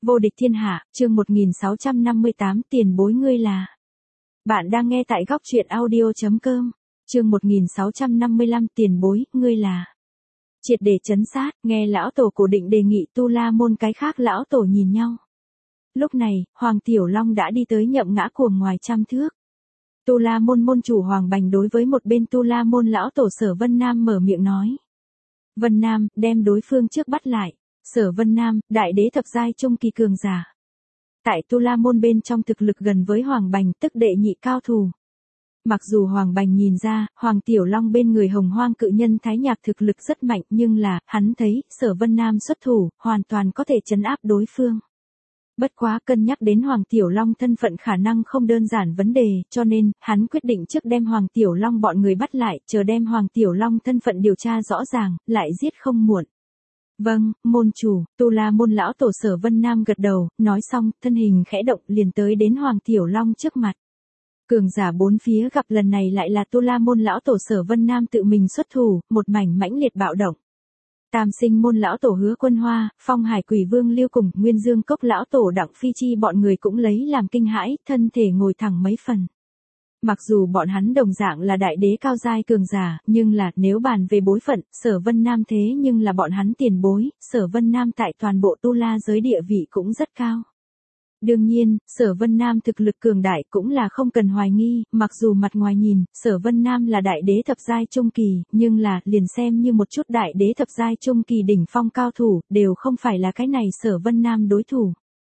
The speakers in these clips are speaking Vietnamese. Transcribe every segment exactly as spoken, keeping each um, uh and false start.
Vô địch thiên hạ, chương một nghìn sáu trăm năm mươi tám tiền bối ngươi là. Bạn đang nghe tại góc truyện audio.com, chương một nghìn sáu trăm năm mươi lăm tiền bối, ngươi là. Triệt để chấn sát, nghe lão tổ cổ định đề nghị Tu La môn, cái khác lão tổ nhìn nhau. Lúc này, Hoàng Tiểu Long đã đi tới nhậm ngã cuồng ngoài trăm thước. Tu La môn môn chủ Hoàng Bành đối với một bên Tu La môn lão tổ Sở Vân Nam mở miệng nói. Vân Nam, đem đối phương trước bắt lại. Sở Vân Nam, đại đế thập giai trung kỳ cường giả. Tại Tu La môn bên trong thực lực gần với Hoàng Bành, tức đệ nhị cao thủ. Mặc dù Hoàng Bành nhìn ra, Hoàng Tiểu Long bên người Hồng Hoang cự nhân Thái Nhạc thực lực rất mạnh, nhưng là, hắn thấy, Sở Vân Nam xuất thủ, hoàn toàn có thể trấn áp đối phương. Bất quá cân nhắc đến Hoàng Tiểu Long thân phận khả năng không đơn giản vấn đề, cho nên, hắn quyết định trước đem Hoàng Tiểu Long bọn người bắt lại, chờ đem Hoàng Tiểu Long thân phận điều tra rõ ràng, lại giết không muộn. Vâng, môn chủ, Tu La môn lão tổ Sở Vân Nam gật đầu, nói xong, thân hình khẽ động liền tới đến Hoàng Tiểu Long trước mặt. Cường giả bốn phía gặp lần này lại là Tu La môn lão tổ Sở Vân Nam tự mình xuất thủ, một mảnh mãnh liệt bạo động. Tam Sinh môn lão tổ Hứa Quân Hoa, Phong Hải Quỷ Vương Lưu cùng Nguyên Dương Cốc lão tổ Đặng Phi Chi bọn người cũng lấy làm kinh hãi, thân thể ngồi thẳng mấy phần. Mặc dù bọn hắn đồng dạng là đại đế cao giai cường giả, nhưng là nếu bàn về bối phận, Sở Vân Nam thế nhưng là bọn hắn tiền bối, Sở Vân Nam tại toàn bộ Tu La giới địa vị cũng rất cao. Đương nhiên, Sở Vân Nam thực lực cường đại cũng là không cần hoài nghi, mặc dù mặt ngoài nhìn, Sở Vân Nam là đại đế thập giai trung kỳ, nhưng là, liền xem như một chút đại đế thập giai trung kỳ đỉnh phong cao thủ, đều không phải là cái này Sở Vân Nam đối thủ.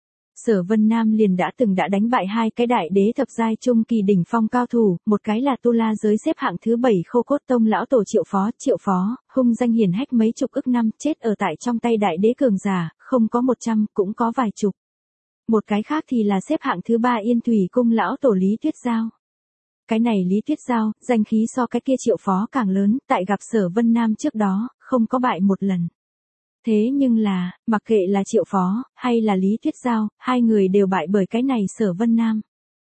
Sở Vân Nam liền đã từng đã đánh bại hai cái đại đế thập giai trung kỳ đỉnh phong cao thủ, một cái là Tu La giới xếp hạng thứ bảy Khô Cốt Tông lão tổ Triệu Phó, Triệu Phó, hung danh hiển hách mấy chục ức năm, chết ở tại trong tay đại đế cường giả, không có một trăm, cũng có vài chục. Một cái khác thì là xếp hạng thứ ba Yên Thủy cung lão tổ Lý Tuyết Giao. Cái này Lý Tuyết Giao, danh khí so cái kia Triệu Phó càng lớn, tại gặp Sở Vân Nam trước đó, không có bại một lần. Thế nhưng là, mặc kệ là Triệu Phó, hay là Lý Tuyết Giao, hai người đều bại bởi cái này Sở Vân Nam.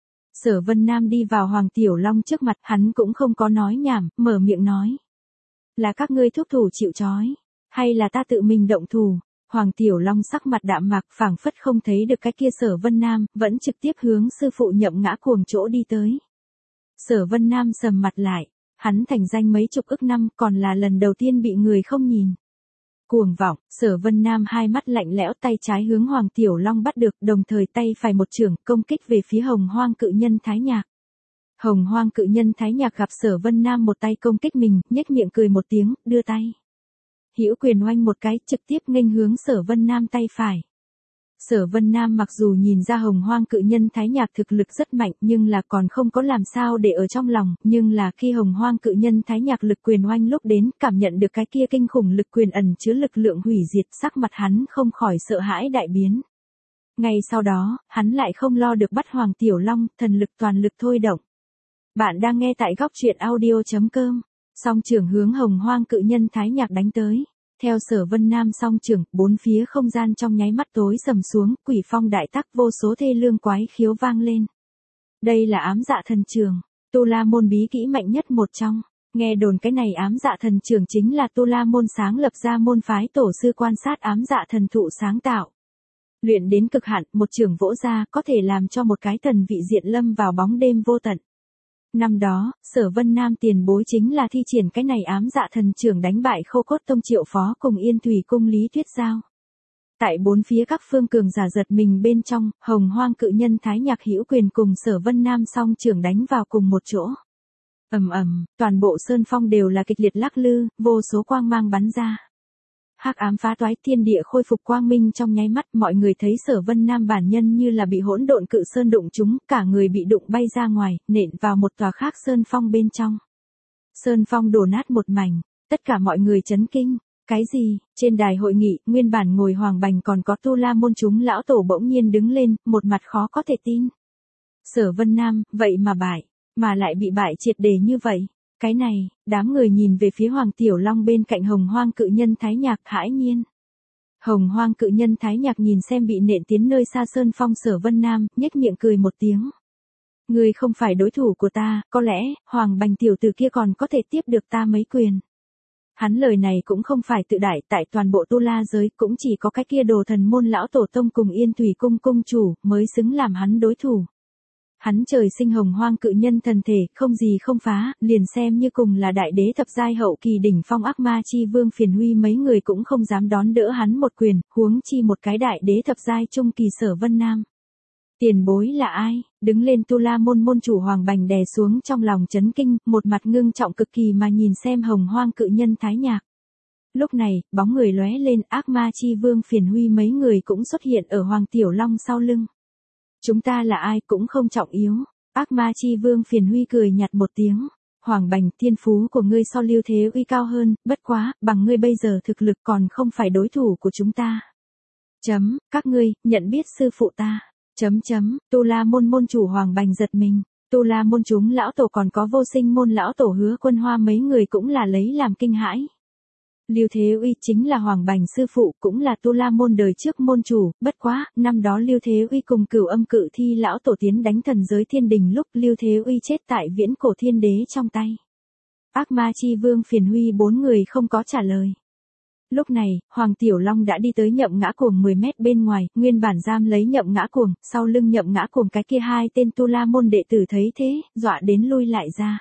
Sở Vân Nam đi vào Hoàng Tiểu Long trước mặt, hắn cũng không có nói nhảm, mở miệng nói. Là các ngươi thúc thủ chịu trói, hay là ta tự mình động thủ? Hoàng Tiểu Long sắc mặt đạm mạc, phảng phất không thấy được cái kia Sở Vân Nam, vẫn trực tiếp hướng sư phụ nhậm ngã cuồng chỗ đi tới. Sở Vân Nam sầm mặt lại, hắn thành danh mấy chục ức năm, còn là lần đầu tiên bị người không nhìn. Cuồng vọng, Sở Vân Nam hai mắt lạnh lẽo, tay trái hướng Hoàng Tiểu Long bắt được, đồng thời tay phải một chưởng công kích về phía Hồng Hoang cự nhân Thái Nhạc. Hồng Hoang cự nhân Thái Nhạc gặp Sở Vân Nam một tay công kích mình, nhếch miệng cười một tiếng, đưa tay. Hữu quyền oanh một cái, trực tiếp nghênh hướng Sở Vân Nam tay phải. Sở Vân Nam mặc dù nhìn ra Hồng Hoang cự nhân Thái Nhạc thực lực rất mạnh, nhưng là còn không có làm sao để ở trong lòng, nhưng là khi Hồng Hoang cự nhân Thái Nhạc lực quyền oanh lúc đến, cảm nhận được cái kia kinh khủng lực quyền ẩn chứa lực lượng hủy diệt, sắc mặt hắn không khỏi sợ hãi đại biến. Ngay sau đó, hắn lại không lo được bắt Hoàng Tiểu Long, thần lực toàn lực thôi động. Bạn đang nghe tại góc truyện audio.com. Song trưởng hướng Hồng Hoang cự nhân Thái Nhạc đánh tới. Theo Sở Vân Nam song trưởng, bốn phía không gian trong nháy mắt tối sầm xuống, quỷ phong đại tắc, vô số thê lương quái khiếu vang lên. Đây là ám dạ thần trường, Tu La môn bí kỹ mạnh nhất một trong. Nghe đồn cái này ám dạ thần trường chính là Tu La môn sáng lập ra môn phái tổ sư quan sát ám dạ thần thụ sáng tạo. Luyện đến cực hạn, một trường vỗ ra, có thể làm cho một cái thần vị diện lâm vào bóng đêm vô tận. Năm đó, Sở Vân Nam tiền bối chính là thi triển cái này ám dạ thần trưởng đánh bại Khô Cốt Tông Triệu Phó cùng Yên Thủy cung Lý Tuyết Giao. Tại bốn phía các phương cường giả giật mình bên trong, Hồng Hoang cự nhân Thái Nhạc hữu quyền cùng Sở Vân Nam song trưởng đánh vào cùng một chỗ. Ầm ầm, toàn bộ sơn phong đều là kịch liệt lắc lư, vô số quang mang bắn ra. Hắc ám phá toái, thiên địa khôi phục quang minh trong nháy mắt, mọi người thấy Sở Vân Nam bản nhân như là bị hỗn độn cự sơn đụng trúng, cả người bị đụng bay ra ngoài, nện vào một tòa khác sơn phong bên trong. Sơn phong đổ nát một mảnh, tất cả mọi người chấn kinh. Cái gì? Trên đài hội nghị, nguyên bản ngồi Hoàng Bành còn có Tu La môn chúng lão tổ bỗng nhiên đứng lên, một mặt khó có thể tin. Sở Vân Nam, vậy mà bại, mà lại bị bại triệt để như vậy. Cái này, đám người nhìn về phía Hoàng Tiểu Long bên cạnh Hồng Hoang cự nhân Thái Nhạc, hãi nhiên. Hồng Hoang cự nhân Thái Nhạc nhìn xem bị nện tiến nơi xa sơn phong Sở Vân Nam, nhếch miệng cười một tiếng. Ngươi không phải đối thủ của ta, có lẽ, Hoàng Bành tiểu tử kia còn có thể tiếp được ta mấy quyền. Hắn lời này cũng không phải tự đại, tại toàn bộ Tu La giới cũng chỉ có cái kia đồ thần môn lão tổ tông cùng Yên Thủy cung cung chủ mới xứng làm hắn đối thủ. Hắn trời sinh hồng hoang cự nhân thần thể, không gì không phá, liền xem như cùng là đại đế thập giai hậu kỳ đỉnh phong ác ma chi vương Phiền Huy mấy người cũng không dám đón đỡ hắn một quyền, huống chi một cái đại đế thập giai trung kỳ Sở Vân Nam. Tiền bối là ai? Đứng lên Tu La môn môn chủ Hoàng Bành đè xuống trong lòng chấn kinh, một mặt ngưng trọng cực kỳ mà nhìn xem hồng hoang cự nhân Thái Nhạc. Lúc này, bóng người lóe lên, ác ma chi vương Phiền Huy mấy người cũng xuất hiện ở Hoàng Tiểu Long sau lưng. Chúng ta là ai cũng không trọng yếu. Ác ma chi vương Phiền Huy cười nhạt một tiếng. Hoàng Bành, thiên phú của ngươi so Lưu Thế Uy cao hơn, bất quá, bằng ngươi bây giờ thực lực còn không phải đối thủ của chúng ta. Chấm, các ngươi, nhận biết sư phụ ta. Chấm chấm, Tu La môn môn chủ Hoàng Bành giật mình. Tu La môn chúng lão tổ còn có vô sinh môn lão tổ Hứa Quân Hoa mấy người cũng là lấy làm kinh hãi. Lưu Thế Uy chính là Hoàng Bành sư phụ, cũng là Tu La môn đời trước môn chủ, bất quá, năm đó Lưu Thế Uy cùng Cửu Âm Cự Thi lão tổ tiến đánh thần giới thiên đình lúc Lưu Thế Uy chết tại Viễn Cổ Thiên Đế trong tay. Ác ma chi vương Phiền Huy bốn người không có trả lời. Lúc này, Hoàng Tiểu Long đã đi tới Nhậm Ngã Cuồng mười mét bên ngoài, nguyên bản giam lấy Nhậm Ngã Cuồng, sau lưng Nhậm Ngã Cuồng cái kia hai tên Tu La môn đệ tử thấy thế, dọa đến lui lại ra.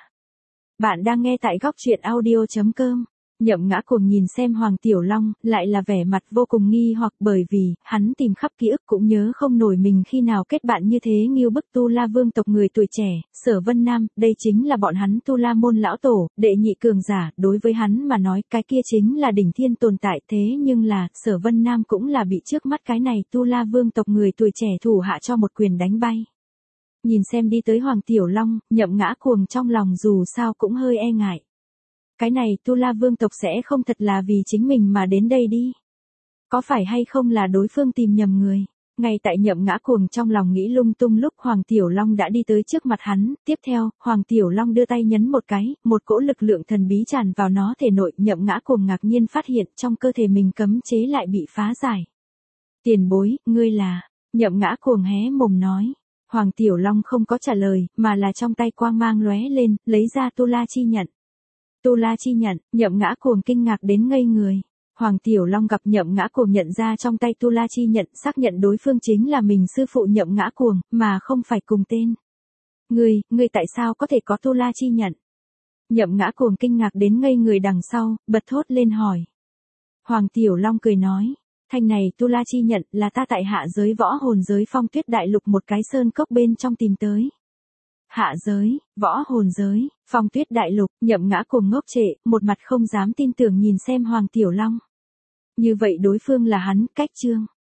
Bạn đang nghe tại góc truyện audio chấm com. Nhậm Ngã Cuồng nhìn xem Hoàng Tiểu Long, lại là vẻ mặt vô cùng nghi hoặc bởi vì, hắn tìm khắp ký ức cũng nhớ không nổi mình khi nào kết bạn như thế nghiêu bức Tu La vương tộc người tuổi trẻ, Sở Vân Nam, đây chính là bọn hắn Tu La môn lão tổ, đệ nhị cường giả, đối với hắn mà nói cái kia chính là đỉnh thiên tồn tại thế nhưng là, Sở Vân Nam cũng là bị trước mắt cái này Tu La vương tộc người tuổi trẻ thủ hạ cho một quyền đánh bay. Nhìn xem đi tới Hoàng Tiểu Long, Nhậm Ngã Cuồng trong lòng dù sao cũng hơi e ngại. Cái này Tu La vương tộc sẽ không thật là vì chính mình mà đến đây đi. Có phải hay không là đối phương tìm nhầm người? Ngay tại Nhậm Ngã Cuồng trong lòng nghĩ lung tung lúc Hoàng Tiểu Long đã đi tới trước mặt hắn, tiếp theo, Hoàng Tiểu Long đưa tay nhấn một cái, một cỗ lực lượng thần bí tràn vào nó thể nội, Nhậm Ngã Cuồng ngạc nhiên phát hiện trong cơ thể mình cấm chế lại bị phá giải. Tiền bối, ngươi là, Nhậm Ngã Cuồng hé mồm nói. Hoàng Tiểu Long không có trả lời, mà là trong tay quang mang lóe lên, lấy ra Tu La chi nhận. Tu La chi nhận, Nhậm Ngã Cuồng kinh ngạc đến ngây người. Hoàng Tiểu Long gặp Nhậm Ngã Cuồng nhận ra trong tay Tu La chi nhận, xác nhận đối phương chính là mình sư phụ Nhậm Ngã Cuồng, mà không phải cùng tên. Ngươi, ngươi tại sao có thể có Tu La chi nhận? Nhậm Ngã Cuồng kinh ngạc đến ngây người đằng sau, bật thốt lên hỏi. Hoàng Tiểu Long cười nói, thanh này Tu La chi nhận là ta tại hạ giới võ hồn giới Phong Tuyết Đại Lục một cái sơn cốc bên trong tìm tới. Hạ giới, võ hồn giới, Phong Tuyết Đại Lục, Nhậm Ngã Cuồng ngốc trệ, một mặt không dám tin tưởng nhìn xem Hoàng Tiểu Long. Như vậy đối phương là hắn, cách chương.